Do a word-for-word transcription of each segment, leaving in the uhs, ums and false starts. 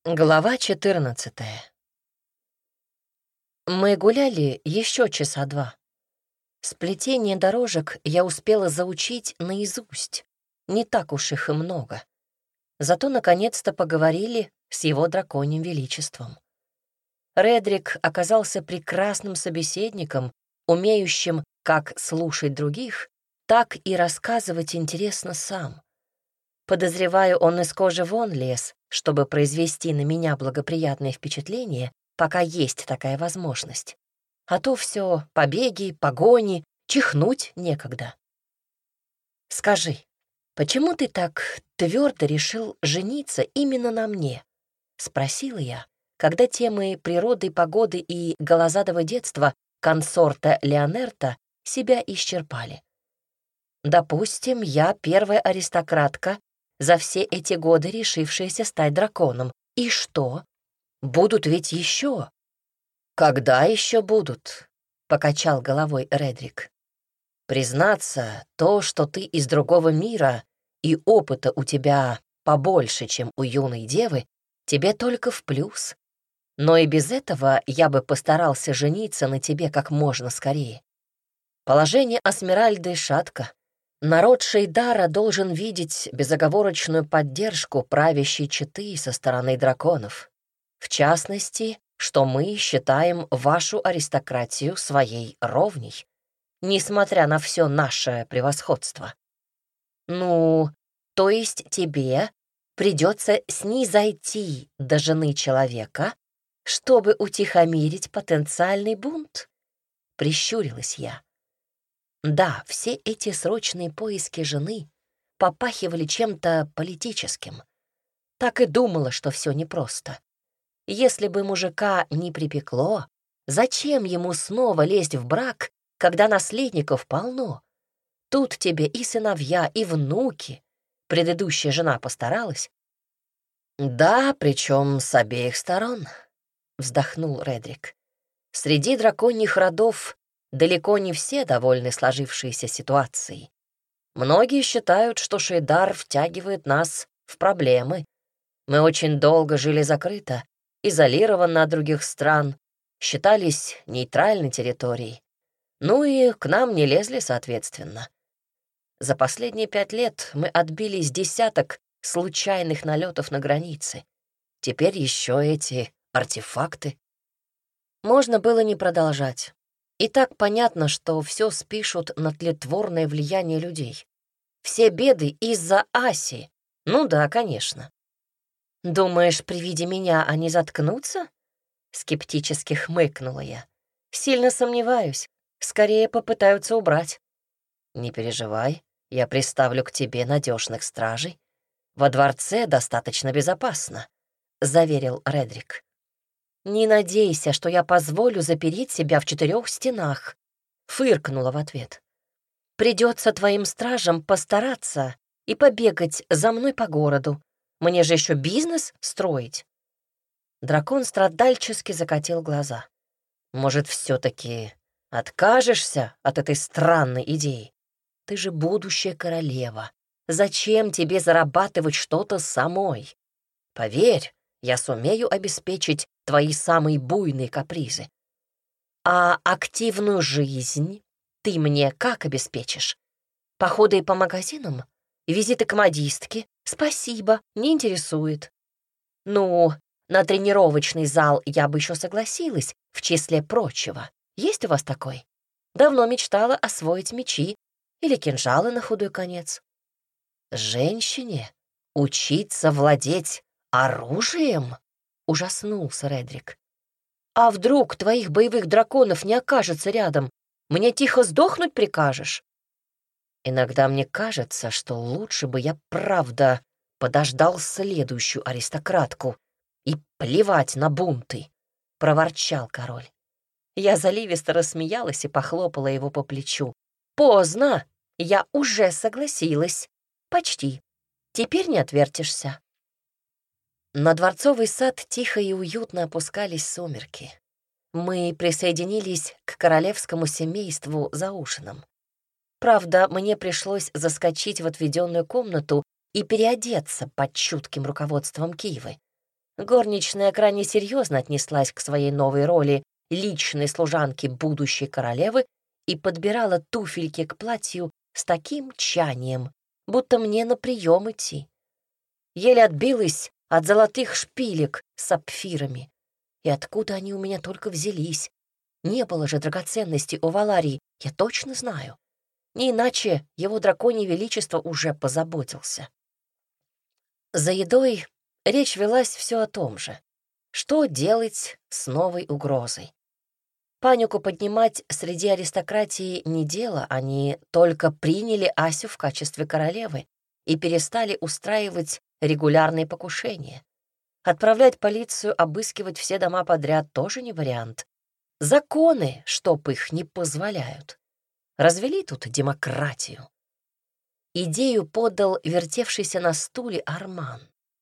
Глава четырнадцатая. Мы гуляли еще часа два. Сплетение дорожек я успела заучить наизусть. Не так уж их и много. Зато наконец-то поговорили с его драконьим величеством. Редрик оказался прекрасным собеседником, умеющим как слушать других, так и рассказывать интересно сам. Подозреваю, он из кожи вон лез, чтобы произвести на меня благоприятное впечатление, пока есть такая возможность. А то все побеги, погони, чихнуть некогда. Скажи, почему ты так твердо решил жениться именно на мне? Спросила я, когда темы природы, погоды и голозадого детства консорта Леонерта себя исчерпали. Допустим, я первая аристократка, за все эти годы решившаяся стать драконом. И что? Будут ведь еще. Когда еще будут? Покачал головой Редрик. Признаться, то, что ты из другого мира и опыта у тебя побольше, чем у юной девы, тебе только в плюс. Но и без этого я бы постарался жениться на тебе как можно скорее. Положение Асмеральды шатко. Народ Шейдара должен видеть безоговорочную поддержку правящей четы со стороны драконов. В частности, что мы считаем вашу аристократию своей ровней, несмотря на все наше превосходство. Ну, то есть тебе придется снизойти до жены человека, чтобы утихомирить потенциальный бунт? Прищурилась я. Да, все эти срочные поиски жены попахивали чем-то политическим. Так и думала, что все непросто. Если бы мужика не припекло, зачем ему снова лезть в брак, когда наследников полно? Тут тебе и сыновья, и внуки. Предыдущая жена постаралась. Да, причем с обеих сторон, вздохнул Редрик. Среди драконьих родов далеко не все довольны сложившейся ситуацией. Многие считают, что Шейдар втягивает нас в проблемы. Мы очень долго жили закрыто, изолированно от других стран, считались нейтральной территорией. Ну и к нам не лезли соответственно. За последние пять лет мы отбили с десяток случайных налетов на границе. Теперь еще эти артефакты. Можно было не продолжать. И так понятно, что все спишут на тлетворное влияние людей. Все беды из-за Аси. Ну да, конечно. Думаешь, при виде меня они заткнутся? Скептически хмыкнула я. Сильно сомневаюсь. Скорее попытаются убрать. Не переживай, я приставлю к тебе надежных стражей. Во дворце достаточно безопасно, заверил Редрик. «Не надейся, что я позволю запереть себя в четырех стенах», — фыркнула в ответ. «Придется твоим стражам постараться и побегать за мной по городу. Мне же еще бизнес строить». Дракон страдальчески закатил глаза. «Может, все-таки откажешься от этой странной идеи? Ты же будущая королева. Зачем тебе зарабатывать что-то самой? Поверь, я сумею обеспечить твои самые буйные капризы. А активную жизнь ты мне как обеспечишь? Походы по магазинам? Визиты к модистке? Спасибо, не интересует. Ну, на тренировочный зал я бы еще согласилась, в числе прочего. Есть у вас такой? Давно мечтала освоить мечи или кинжалы на худой конец. Женщине учиться владеть оружием? Ужаснулся Редрик. А вдруг твоих боевых драконов не окажется рядом? Мне тихо сдохнуть прикажешь? Иногда мне кажется, что лучше бы я правда подождал следующую аристократку и плевать на бунты, — проворчал король. Я заливисто рассмеялась и похлопала его по плечу. Поздно, я уже согласилась. Почти. Теперь не отвертишься. На дворцовый сад тихо и уютно опускались сумерки. Мы присоединились к королевскому семейству за ужином. Правда, мне пришлось заскочить в отведенную комнату и переодеться под чутким руководством Кивы. Горничная крайне серьезно отнеслась к своей новой роли личной служанки будущей королевы и подбирала туфельки к платью с таким тщанием, будто мне на прием идти. Еле отбилась от золотых шпилек с сапфирами. И откуда они у меня только взялись? Не было же драгоценностей у Валарии, я точно знаю. Не иначе его драконье величество уже позаботился. За едой речь велась все о том же. Что делать с новой угрозой? Панику поднимать среди аристократии не дело, они только приняли Асю в качестве королевы и перестали устраивать регулярные покушения. Отправлять полицию обыскивать все дома подряд тоже не вариант. Законы, чтоб их, не позволяют. Развели тут демократию. Идею подал вертевшийся на стуле Арман.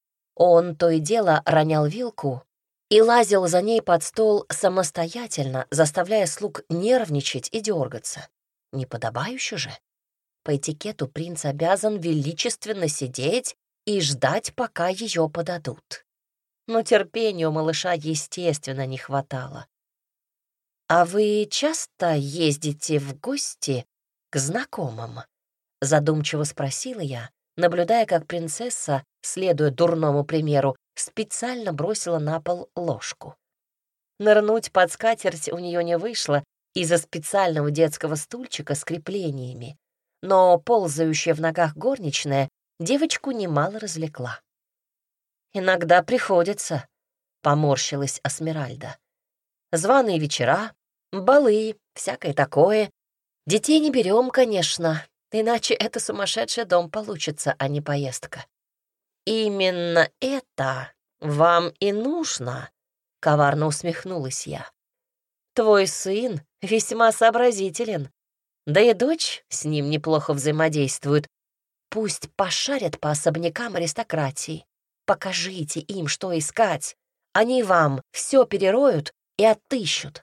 Он то и дело ронял вилку и лазил за ней под стол самостоятельно, заставляя слуг нервничать и дергаться. Неподобающе же. По этикету принц обязан величественно сидеть и ждать, пока ее подадут. Но терпению малыша, естественно, не хватало. «А вы часто ездите в гости к знакомым?» — задумчиво спросила я, наблюдая, как принцесса, следуя дурному примеру, специально бросила на пол ложку. Нырнуть под скатерть у нее не вышло из-за специального детского стульчика с креплениями, но ползающая в ногах горничная девочку немало развлекла. «Иногда приходится», — поморщилась Эсмеральда. «Званые вечера, балы, всякое такое. Детей не берем, конечно, иначе это сумасшедший дом получится, а не поездка». «Именно это вам и нужно», — коварно усмехнулась я. «Твой сын весьма сообразителен, да и дочь с ним неплохо взаимодействует. Пусть пошарят по особнякам аристократии, покажите им, что искать. Они вам все перероют и отыщут».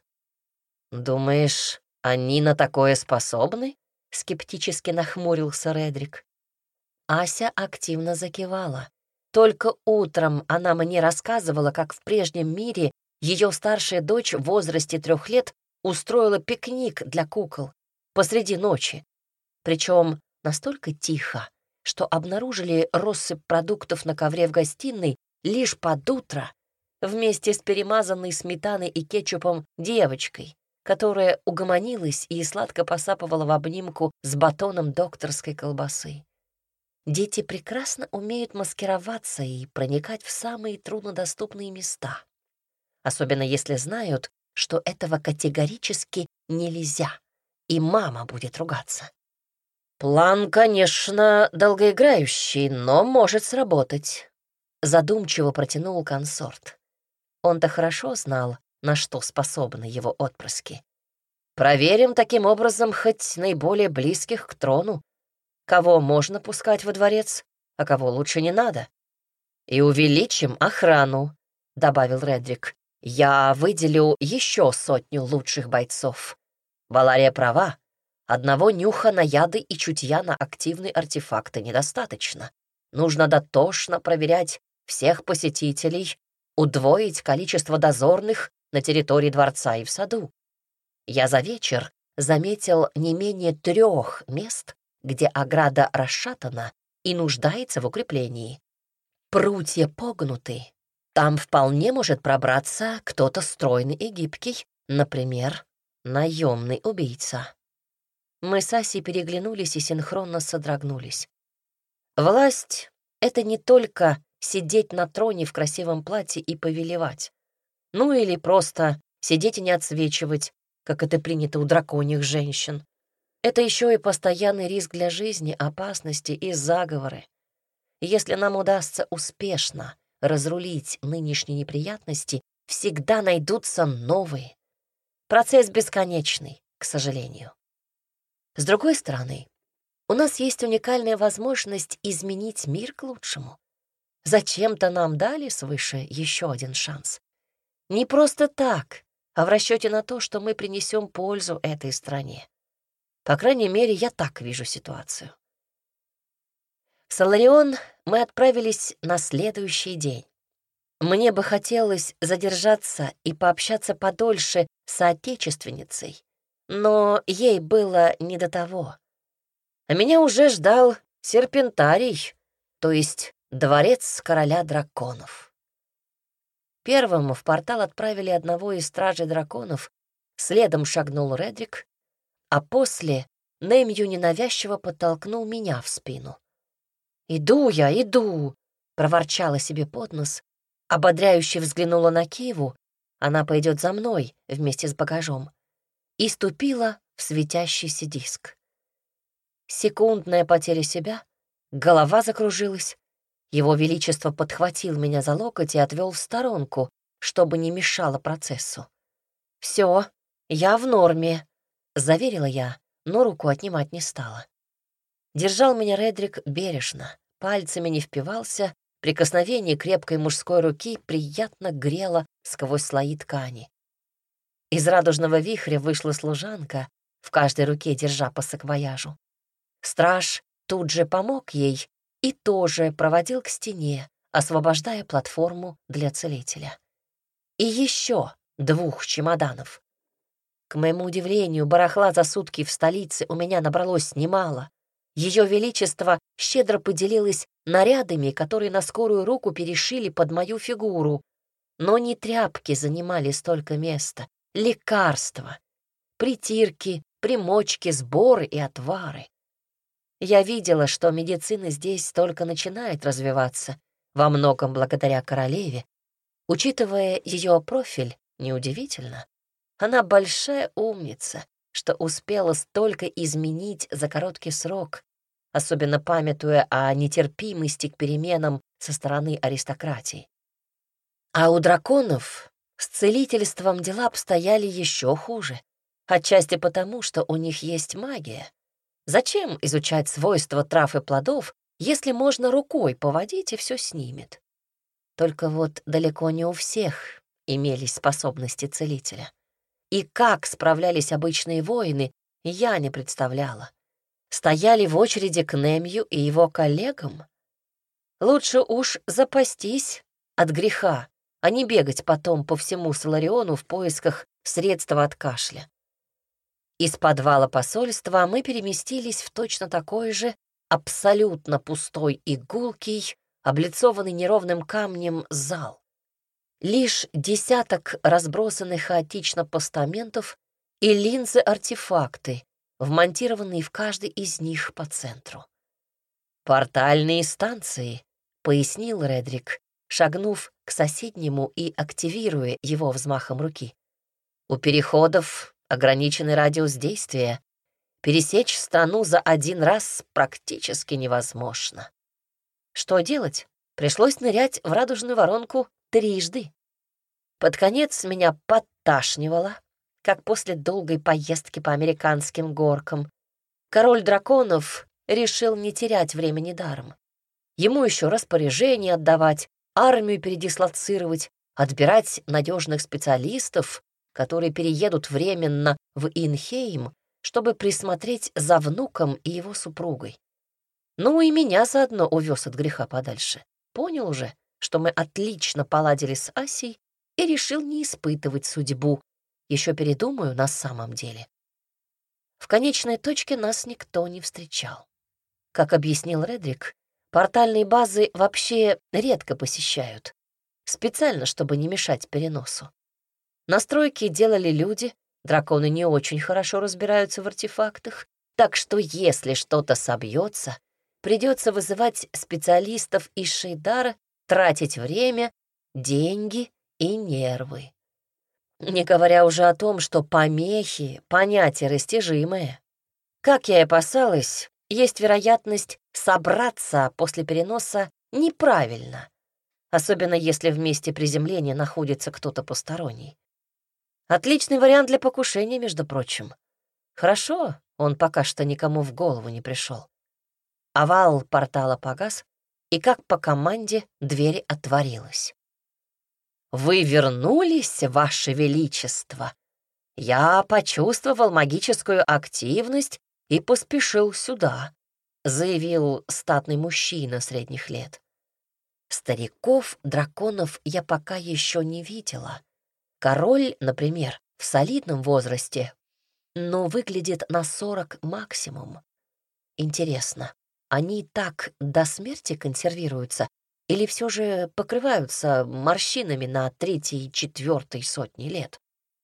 «Думаешь, они на такое способны?» — скептически нахмурился Редрик. Ася активно закивала. Только утром она мне рассказывала, как в прежнем мире ее старшая дочь в возрасте трех лет устроила пикник для кукол посреди ночи. Причем настолько тихо, что обнаружили россыпь продуктов на ковре в гостиной лишь под утро вместе с перемазанной сметаной и кетчупом девочкой, которая угомонилась и сладко посапывала в обнимку с батоном докторской колбасы. Дети прекрасно умеют маскироваться и проникать в самые труднодоступные места, особенно если знают, что этого категорически нельзя, и мама будет ругаться. «План, конечно, долгоиграющий, но может сработать», — задумчиво протянул консорт. Он-то хорошо знал, на что способны его отпрыски. «Проверим таким образом хоть наиболее близких к трону, кого можно пускать во дворец, а кого лучше не надо. И увеличим охрану», — добавил Редрик. «Я выделю еще сотню лучших бойцов. Валария права. Одного нюха на яды и чутья на активные артефакты недостаточно. Нужно дотошно проверять всех посетителей, удвоить количество дозорных на территории дворца и в саду. Я за вечер заметил не менее трех мест, где ограда расшатана и нуждается в укреплении. Прутья погнуты. Там вполне может пробраться кто-то стройный и гибкий, например, наемный убийца». Мы с Асей переглянулись и синхронно содрогнулись. Власть — это не только сидеть на троне в красивом платье и повелевать. Ну или просто сидеть и не отсвечивать, как это принято у драконьих женщин. Это еще и постоянный риск для жизни, опасности и заговоры. Если нам удастся успешно разрулить нынешние неприятности, всегда найдутся новые. Процесс бесконечный, к сожалению. С другой стороны, у нас есть уникальная возможность изменить мир к лучшему. Зачем-то нам дали свыше еще один шанс. Не просто так, а в расчете на то, что мы принесем пользу этой стране. По крайней мере, я так вижу ситуацию. В Соларион мы отправились на следующий день. Мне бы хотелось задержаться и пообщаться подольше с соотечественницей, но ей было не до того. А меня уже ждал серпентарий, то есть дворец короля драконов. Первым в портал отправили одного из стражей драконов, следом шагнул Редрик, а после Немью ненавязчиво подтолкнул меня в спину. «Иду я, иду!» — проворчала себе под нос, ободряюще взглянула на Киву, она пойдет за мной вместе с багажом, и ступила в светящийся диск. Секундная потеря себя, голова закружилась, его величество подхватил меня за локоть и отвел в сторонку, чтобы не мешало процессу. «Все, я в норме», — заверила я, но руку отнимать не стала. Держал меня Редрик бережно, пальцами не впивался, прикосновение крепкой мужской руки приятно грело сквозь слои ткани. Из радужного вихря вышла служанка, в каждой руке держа по саквояжу. Страж тут же помог ей и тоже проводил к стене, освобождая платформу для целителя. И еще двух чемоданов. К моему удивлению, барахла за сутки в столице у меня набралось немало. Ее Величество щедро поделилось нарядами, которые на скорую руку перешили под мою фигуру. Но не тряпки занимали столько места, лекарства, притирки, примочки, сборы и отвары. Я видела, что медицина здесь только начинает развиваться, во многом благодаря королеве. Учитывая ее профиль, неудивительно. Она большая умница, что успела столько изменить за короткий срок, особенно памятуя о нетерпимости к переменам со стороны аристократии. А у драконов с целительством дела обстояли еще хуже, отчасти потому, что у них есть магия. Зачем изучать свойства трав и плодов, если можно рукой поводить и все снимет? Только вот далеко не у всех имелись способности целителя. И как справлялись обычные воины, я не представляла. Стояли в очереди к Немью и его коллегам? Лучше уж запастись от греха, а не бегать потом по всему Солариону в поисках средства от кашля. Из подвала посольства мы переместились в точно такой же, абсолютно пустой и гулкий, облицованный неровным камнем зал. Лишь десяток разбросанных хаотично постаментов и линзы-артефакты, вмонтированные в каждый из них по центру. «Портальные станции», — пояснил Редрик, шагнув к соседнему и активируя его взмахом руки. «У переходов ограниченный радиус действия. Пересечь страну за один раз практически невозможно». Что делать? Пришлось нырять в радужную воронку трижды. Под конец меня подташнивало, как после долгой поездки по американским горкам. Король драконов решил не терять времени даром. Ему еще распоряжение отдавать, армию передислоцировать, отбирать надежных специалистов, которые переедут временно в Инхейм, чтобы присмотреть за внуком и его супругой. Ну и меня заодно увез от греха подальше. Понял уже, что мы отлично поладили с Асей, и решил не испытывать судьбу. Еще передумаю на самом деле. В конечной точке нас никто не встречал. Как объяснил Редрик, портальные базы вообще редко посещают, специально, чтобы не мешать переносу. Настройки делали люди, драконы не очень хорошо разбираются в артефактах, так что если что-то собьется, придется вызывать специалистов из Шейдара, тратить время, деньги и нервы. Не говоря уже о том, что помехи — понятие растяжимое. Как я и опасалась, есть вероятность собраться после переноса неправильно, особенно если в месте приземления находится кто-то посторонний. Отличный вариант для покушения, между прочим. Хорошо, он пока что никому в голову не пришел. Овал портала погас, и как по команде дверь отворилась. «Вы вернулись, Ваше Величество? Я почувствовал магическую активность и поспешил сюда», — заявил статный мужчина средних лет. Стариков драконов я пока еще не видела. Король, например, в солидном возрасте, но выглядит на сорок максимум. Интересно, они так до смерти консервируются или все же покрываются морщинами на третьей и четвертой сотни лет?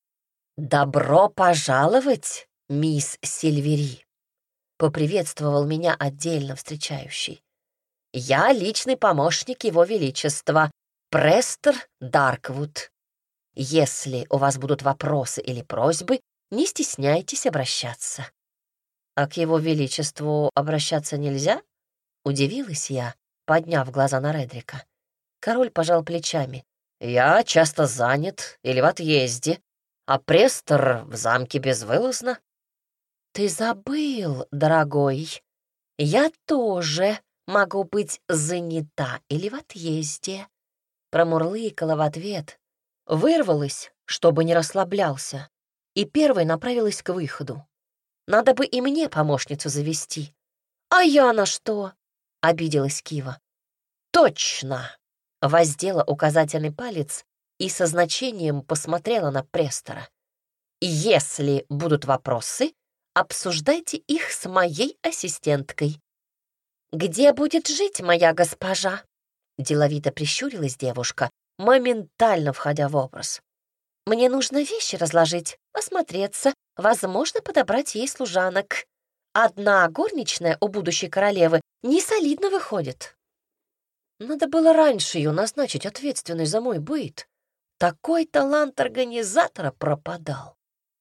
«Добро пожаловать, мисс Сильвери!» — поприветствовал меня отдельно встречающий. «Я личный помощник Его Величества, Престер Дарквуд. Если у вас будут вопросы или просьбы, не стесняйтесь обращаться». «А к Его Величеству обращаться нельзя?» — удивилась я, подняв глаза на Редрика. Король пожал плечами. «Я часто занят или в отъезде, а Престер в замке безвылазно». «Ты забыл, дорогой, я тоже могу быть занята или в отъезде», — промурлыкала в ответ, вырвалась, чтобы не расслаблялся, и первой направилась к выходу. Надо бы и мне помощницу завести. «А я на что?» — обиделась Кива. «Точно!» — воздела указательный палец и со значением посмотрела на Престора. «Если будут вопросы, обсуждайте их с моей ассистенткой». «Где будет жить моя госпожа?» — деловито прищурилась девушка, моментально входя в образ. «Мне нужно вещи разложить, осмотреться, возможно, подобрать ей служанок. Одна горничная у будущей королевы не солидно выходит». Надо было раньше ее назначить ответственной за мой быт. Такой талант организатора пропадал.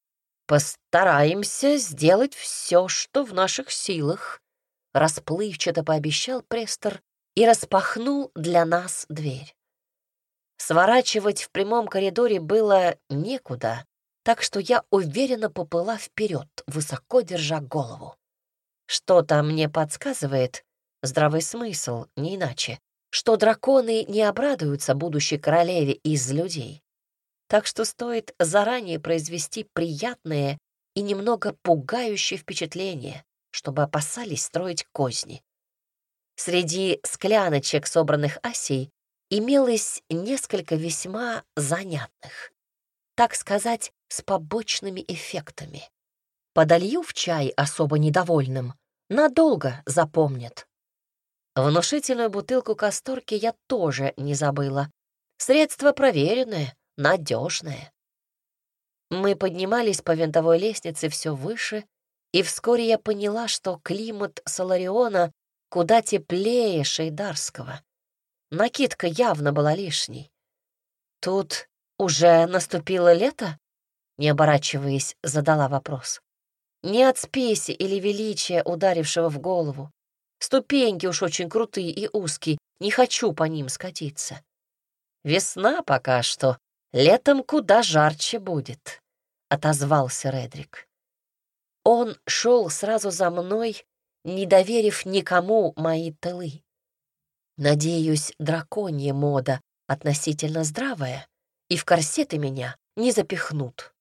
«Постараемся сделать все, что в наших силах», — расплывчато пообещал Престор и распахнул для нас дверь. Сворачивать в прямом коридоре было некуда, так что я уверенно поплыла вперед, высоко держа голову. Что-то мне подсказывает, здравый смысл, не иначе, что драконы не обрадуются будущей королеве из людей. Так что стоит заранее произвести приятное и немного пугающее впечатление, чтобы опасались строить козни. Среди скляночек, собранных Асей, имелось несколько весьма занятных, так сказать, с побочными эффектами. Подолью в чай особо недовольным, надолго запомнят. Внушительную бутылку касторки я тоже не забыла. Средство проверенное, надежное. Мы поднимались по винтовой лестнице все выше, и вскоре я поняла, что климат Солариона куда теплее шейдарского. Накидка явно была лишней. «Тут уже наступило лето?» Не оборачиваясь, задала вопрос. Не от спеси или величия, ударившего в голову. Ступеньки уж очень крутые и узкие, не хочу по ним скатиться. «Весна пока что, летом куда жарче будет», — отозвался Редрик. Он шел сразу за мной, не доверив никому мои тылы. Надеюсь, драконья мода относительно здравая, и в корсеты меня не запихнут.